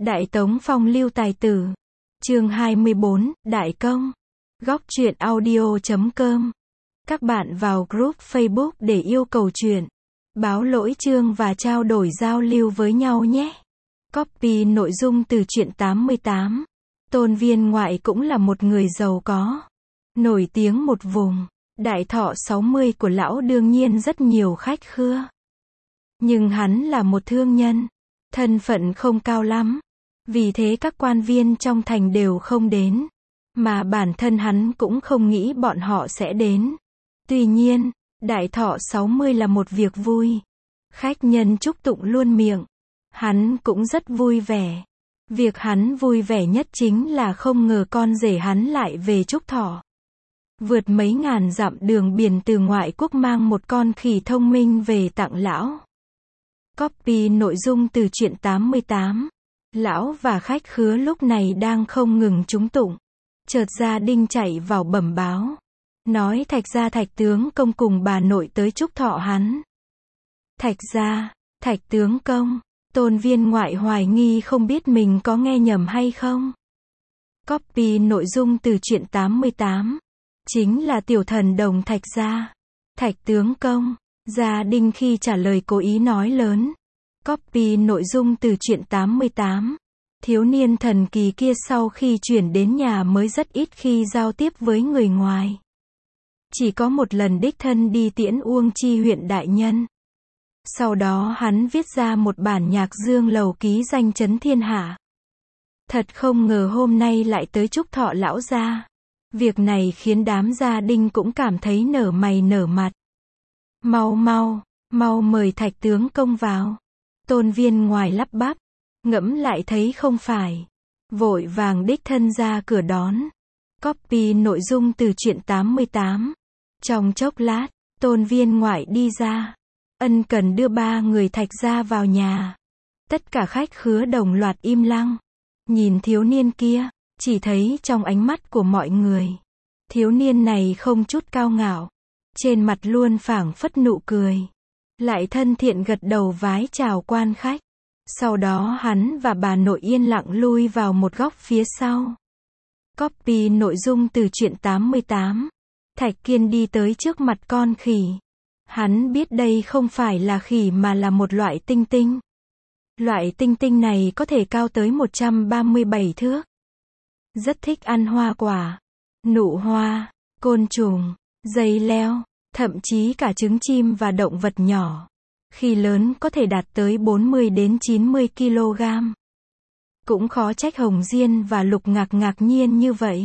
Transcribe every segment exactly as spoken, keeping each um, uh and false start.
Đại Tống phong lưu tài tử. Chương hai mươi bốn, Đại Công. Góc truyện audio chấm com. Các bạn vào group Facebook để yêu cầu truyện, báo lỗi chương và trao đổi giao lưu với nhau nhé. Copy nội dung từ truyện tám mươi tám. Tôn Viên Ngoại cũng là một người giàu có, nổi tiếng một vùng. Đại thọ sáu mươi của lão đương nhiên rất nhiều khách khứa. Nhưng hắn là một thương nhân, thân phận không cao lắm. Vì thế các quan viên trong thành đều không đến, mà bản thân hắn cũng không nghĩ bọn họ sẽ đến. Tuy nhiên, đại thọ sáu mươi là một việc vui. Khách nhân chúc tụng luôn miệng. Hắn cũng rất vui vẻ. Việc hắn vui vẻ nhất chính là không ngờ con rể hắn lại về chúc thọ. Vượt mấy ngàn dặm đường biển từ ngoại quốc mang một con khỉ thông minh về tặng lão. Copy nội dung từ truyện tám mươi tám. Lão và khách khứa lúc này đang không ngừng trúng tụng. Chợt gia đình chạy vào bẩm báo, nói Thạch gia Thạch tướng công cùng bà nội tới chúc thọ hắn. Thạch gia, Thạch tướng công. Tôn Viên Ngoại hoài nghi không biết mình có nghe nhầm hay không. Copy nội dung từ truyện tám mươi tám. Chính là tiểu thần đồng Thạch gia. Thạch tướng công. Gia đình khi trả lời cố ý nói lớn. Copy nội dung từ truyện tám mươi tám. Thiếu niên thần kỳ kia sau khi chuyển đến nhà mới rất ít khi giao tiếp với người ngoài. Chỉ có một lần đích thân đi tiễn Uông Chi huyện đại nhân. Sau đó hắn viết ra một bản nhạc dương lầu ký danh chấn thiên hạ. Thật không ngờ hôm nay lại tới chúc thọ lão gia. Việc này khiến đám gia đình cũng cảm thấy nở mày nở mặt. Mau mau, mau mời Thạch tướng công vào. Tôn Viên Ngoại lắp bắp, ngẫm lại thấy không phải, vội vàng đích thân ra cửa đón. Copy nội dung từ truyện tám mươi tám. Trong chốc lát, Tôn Viên Ngoại đi ra, ân cần đưa ba người Thạch gia vào nhà. Tất cả khách khứa đồng loạt im lặng, nhìn thiếu niên kia, chỉ thấy trong ánh mắt của mọi người, thiếu niên này không chút cao ngạo, trên mặt luôn phảng phất nụ cười, lại thân thiện gật đầu vái chào quan khách. Sau đó hắn và bà nội yên lặng lui vào một góc phía sau. Copy nội dung từ truyện tám mươi tám. Thạch Kiên đi tới trước mặt con khỉ. Hắn biết đây không phải là khỉ mà là một loại tinh tinh. Loại tinh tinh này có thể cao tới một trăm ba mươi bảy thước. Rất thích ăn hoa quả, nụ hoa, côn trùng, dây leo, thậm chí cả trứng chim và động vật nhỏ. Khi lớn có thể đạt tới bốn mươi đến chín mươi ki lô gam. Cũng khó trách Hồng Diên và Lục Ngạc ngạc nhiên như vậy.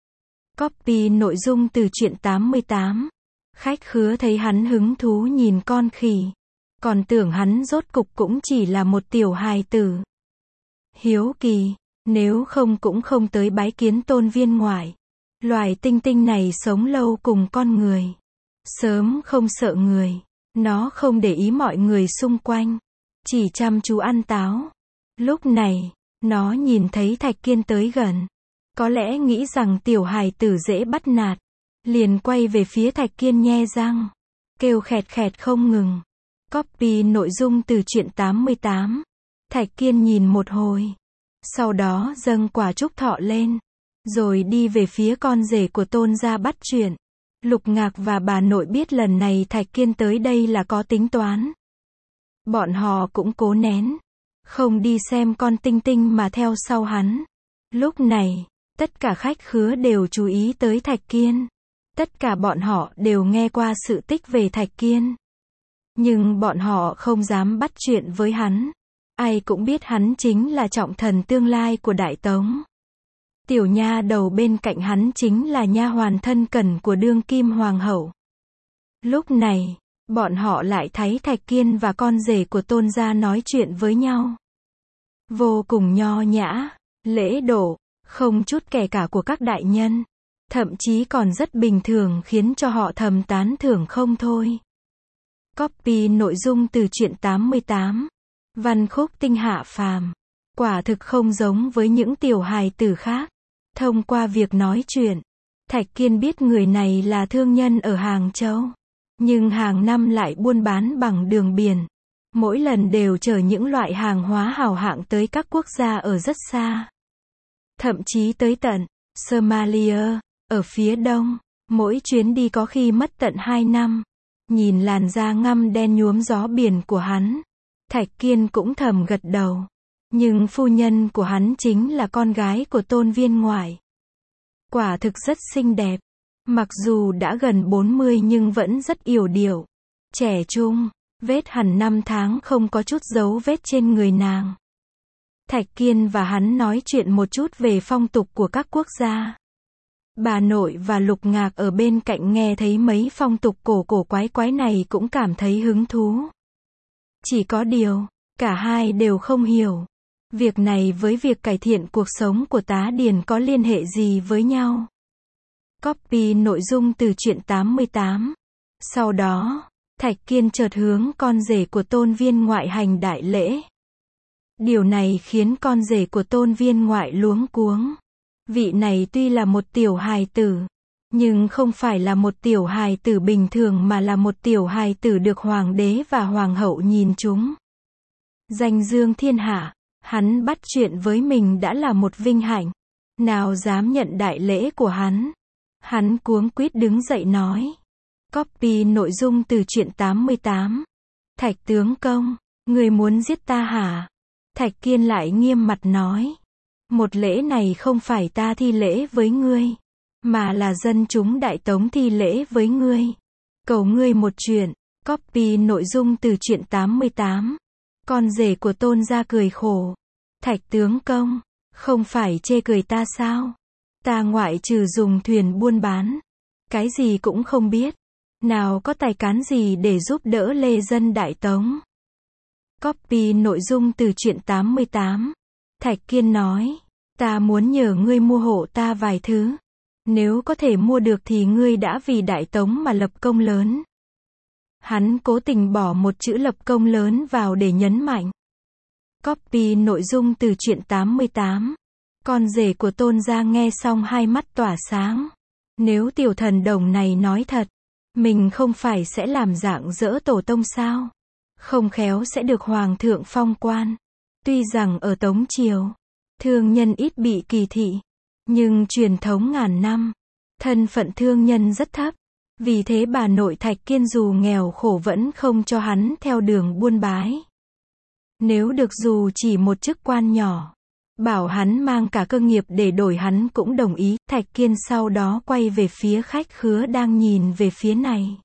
Copy nội dung từ truyện tám mươi tám. Khách khứa thấy hắn hứng thú nhìn con khỉ, còn tưởng hắn rốt cục cũng chỉ là một tiểu hài tử. Hiếu kỳ, nếu không cũng không tới bái kiến Tôn Viên Ngoại. Loài tinh tinh này sống lâu cùng con người, sớm không sợ người. Nó không để ý mọi người xung quanh, chỉ chăm chú ăn táo. Lúc này, nó nhìn thấy Thạch Kiên tới gần, có lẽ nghĩ rằng tiểu hài tử dễ bắt nạt, liền quay về phía Thạch Kiên nhe răng, kêu khẹt khẹt không ngừng. Copy nội dung từ truyện tám mươi tám. Thạch Kiên nhìn một hồi, sau đó dâng quả chúc thọ lên, rồi đi về phía con rể của Tôn gia bắt chuyện. Lục Ngạc và bà nội biết lần này Thạch Kiên tới đây là có tính toán. Bọn họ cũng cố nén, không đi xem con tinh tinh mà theo sau hắn. Lúc này, tất cả khách khứa đều chú ý tới Thạch Kiên. Tất cả bọn họ đều nghe qua sự tích về Thạch Kiên. Nhưng bọn họ không dám bắt chuyện với hắn. Ai cũng biết hắn chính là trọng thần tương lai của Đại Tống. Tiểu nha đầu bên cạnh hắn chính là nha hoàn thân cận của đương kim hoàng hậu. Lúc này, bọn họ lại thấy Thạch Kiên và con rể của Tôn gia nói chuyện với nhau. Vô cùng nho nhã, lễ độ, không chút kể cả của các đại nhân. Thậm chí còn rất bình thường khiến cho họ thầm tán thưởng không thôi. Copy nội dung từ truyện tám mươi tám. Văn khúc tinh hạ phàm. Quả thực không giống với những tiểu hài tử khác. Thông qua việc nói chuyện, Thạch Kiên biết người này là thương nhân ở Hàng Châu. Nhưng hàng năm lại buôn bán bằng đường biển. Mỗi lần đều chở những loại hàng hóa hào hạng tới các quốc gia ở rất xa. Thậm chí tới tận Somalia, ở phía đông. Mỗi chuyến đi có khi mất tận hai năm. Nhìn làn da ngăm đen nhuốm gió biển của hắn, Thạch Kiên cũng thầm gật đầu. Nhưng phu nhân của hắn chính là con gái của Tôn Viên Ngoại. Quả thực rất xinh đẹp. Mặc dù đã gần bốn mươi nhưng vẫn rất yểu điệu. Trẻ trung, vết hằn năm tháng không có chút dấu vết trên người nàng. Thạch Kiên và hắn nói chuyện một chút về phong tục của các quốc gia. Bà nội và Lục Ngạc ở bên cạnh nghe thấy mấy phong tục cổ cổ quái quái này cũng cảm thấy hứng thú. Chỉ có điều, cả hai đều không hiểu. Việc này với việc cải thiện cuộc sống của Tá Điền có liên hệ gì với nhau? Copy nội dung từ truyện tám mươi tám. Sau đó, Thạch Kiên chợt hướng con rể của Tôn Viên Ngoại hành đại lễ. Điều này khiến con rể của Tôn Viên Ngoại luống cuống. Vị này tuy là một tiểu hài tử, nhưng không phải là một tiểu hài tử bình thường mà là một tiểu hài tử được hoàng đế và hoàng hậu nhìn chúng. Danh dương thiên hạ, hắn bắt chuyện với mình đã là một vinh hạnh. Nào dám nhận đại lễ của hắn. Hắn cuống quýt đứng dậy nói. Copy nội dung từ truyện tám mươi tám. Thạch tướng công, người muốn giết ta hả? Thạch Kiên lại nghiêm mặt nói. Một lễ này không phải ta thi lễ với ngươi, mà là dân chúng Đại Tống thi lễ với ngươi. Cầu ngươi một chuyện. Copy nội dung từ truyện tám mươi tám. Con rể của Tôn gia cười khổ. Thạch tướng công, không phải chê cười ta sao? Ta ngoại trừ dùng thuyền buôn bán, cái gì cũng không biết. Nào có tài cán gì để giúp đỡ lê dân Đại Tống? Copy nội dung từ truyện tám mươi tám. Thạch Kiên nói. Ta muốn nhờ ngươi mua hộ ta vài thứ. Nếu có thể mua được thì ngươi đã vì Đại Tống mà lập công lớn. Hắn cố tình bỏ một chữ lập công lớn vào để nhấn mạnh. Copy nội dung từ truyện tám mươi tám. Con rể của Tôn gia nghe xong hai mắt tỏa sáng. Nếu tiểu thần đồng này nói thật, mình không phải sẽ làm dạng dỡ tổ tông sao? Không khéo sẽ được hoàng thượng phong quan. Tuy rằng ở Tống Triều, thương nhân ít bị kỳ thị, nhưng truyền thống ngàn năm, thân phận thương nhân rất thấp. Vì thế bà nội Thạch Kiên dù nghèo khổ vẫn không cho hắn theo đường buôn bái. Nếu được dù chỉ một chức quan nhỏ, bảo hắn mang cả cơ nghiệp để đổi hắn cũng đồng ý. Thạch Kiên sau đó quay về phía khách khứa đang nhìn về phía này.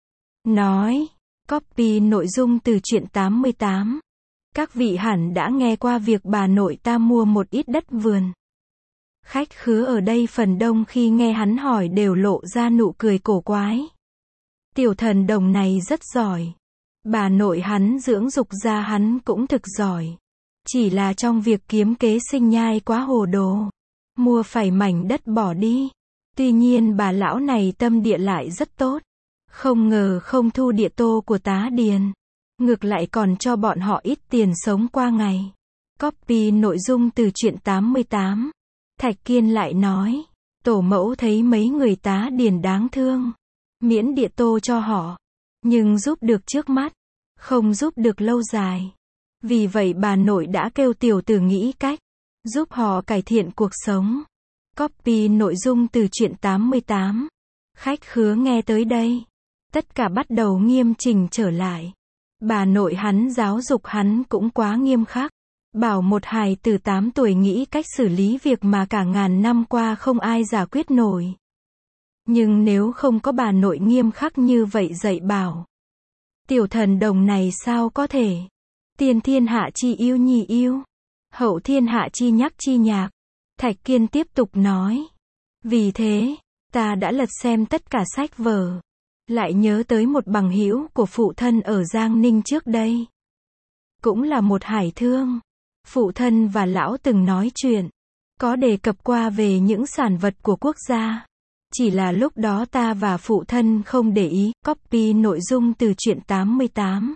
Nói, copy nội dung từ truyện tám mươi tám. Các vị hẳn đã nghe qua việc bà nội ta mua một ít đất vườn. Khách khứa ở đây phần đông khi nghe hắn hỏi đều lộ ra nụ cười cổ quái. Tiểu thần đồng này rất giỏi. Bà nội hắn dưỡng dục ra hắn cũng thực giỏi. Chỉ là trong việc kiếm kế sinh nhai quá hồ đồ. Mua phải mảnh đất bỏ đi. Tuy nhiên bà lão này tâm địa lại rất tốt. Không ngờ không thu địa tô của Tá Điền. Ngược lại còn cho bọn họ ít tiền sống qua ngày. Copy nội dung từ truyện tám mươi tám. Thạch Kiên lại nói. Tổ mẫu thấy mấy người Tá Điền đáng thương. Miễn địa tô cho họ. Nhưng giúp được trước mắt. Không giúp được lâu dài. Vì vậy bà nội đã kêu tiểu tử nghĩ cách. Giúp họ cải thiện cuộc sống. Copy nội dung từ truyện tám mươi tám. Khách khứa nghe tới đây. Tất cả bắt đầu nghiêm chỉnh trở lại. Bà nội hắn giáo dục hắn cũng quá nghiêm khắc. Bảo một hài từ tám tuổi nghĩ cách xử lý việc mà cả ngàn năm qua không ai giải quyết nổi. Nhưng nếu không có bà nội nghiêm khắc như vậy dạy bảo, tiểu thần đồng này sao có thể? Tiên thiên hạ chi yêu nhì yêu, hậu thiên hạ chi nhắc chi nhạc. Thạch Kiên tiếp tục nói. Vì thế, ta đã lật xem tất cả sách vở. Lại nhớ tới một bằng hữu của phụ thân ở Giang Ninh trước đây. Cũng là một hải thương. Phụ thân và lão từng nói chuyện. Có đề cập qua về những sản vật của quốc gia. Chỉ là lúc đó ta và phụ thân không để ý. Copy nội dung từ truyện tám mươi tám.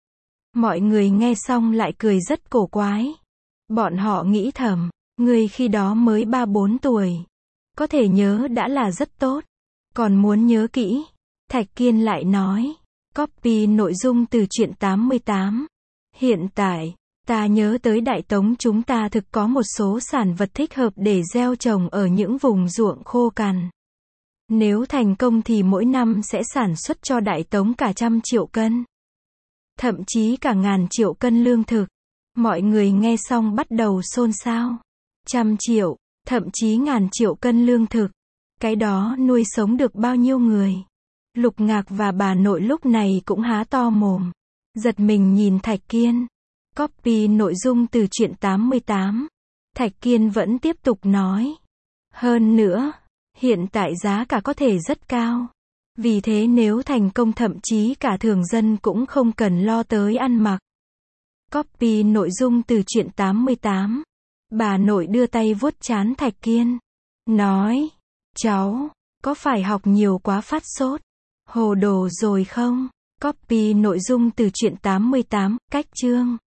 Mọi người nghe xong lại cười rất cổ quái. Bọn họ nghĩ thầm, người khi đó mới ba bốn tuổi. Có thể nhớ đã là rất tốt. Còn muốn nhớ kỹ. Thạch Kiên lại nói. Copy nội dung từ truyện tám mươi tám. Hiện tại, ta nhớ tới Đại Tống chúng ta thực có một số sản vật thích hợp để gieo trồng ở những vùng ruộng khô cằn. Nếu thành công thì mỗi năm sẽ sản xuất cho Đại Tống cả trăm triệu cân. Thậm chí cả ngàn triệu cân lương thực. Mọi người nghe xong bắt đầu xôn xao. Trăm triệu, thậm chí ngàn triệu cân lương thực. Cái đó nuôi sống được bao nhiêu người? Lục Ngạc và bà nội lúc này cũng há to mồm. Giật mình nhìn Thạch Kiên. Copy nội dung từ truyện tám mươi tám. Thạch Kiên vẫn tiếp tục nói. Hơn nữa, hiện tại giá cả có thể rất cao. Vì thế nếu thành công thậm chí cả thường dân cũng không cần lo tới ăn mặc. Copy nội dung từ truyện tám mươi tám. Bà nội đưa tay vuốt trán Thạch Kiên. Nói. Cháu, có phải học nhiều quá phát sốt? Hồ đồ rồi không? Copy nội dung từ truyện tám mươi tám, cách chương.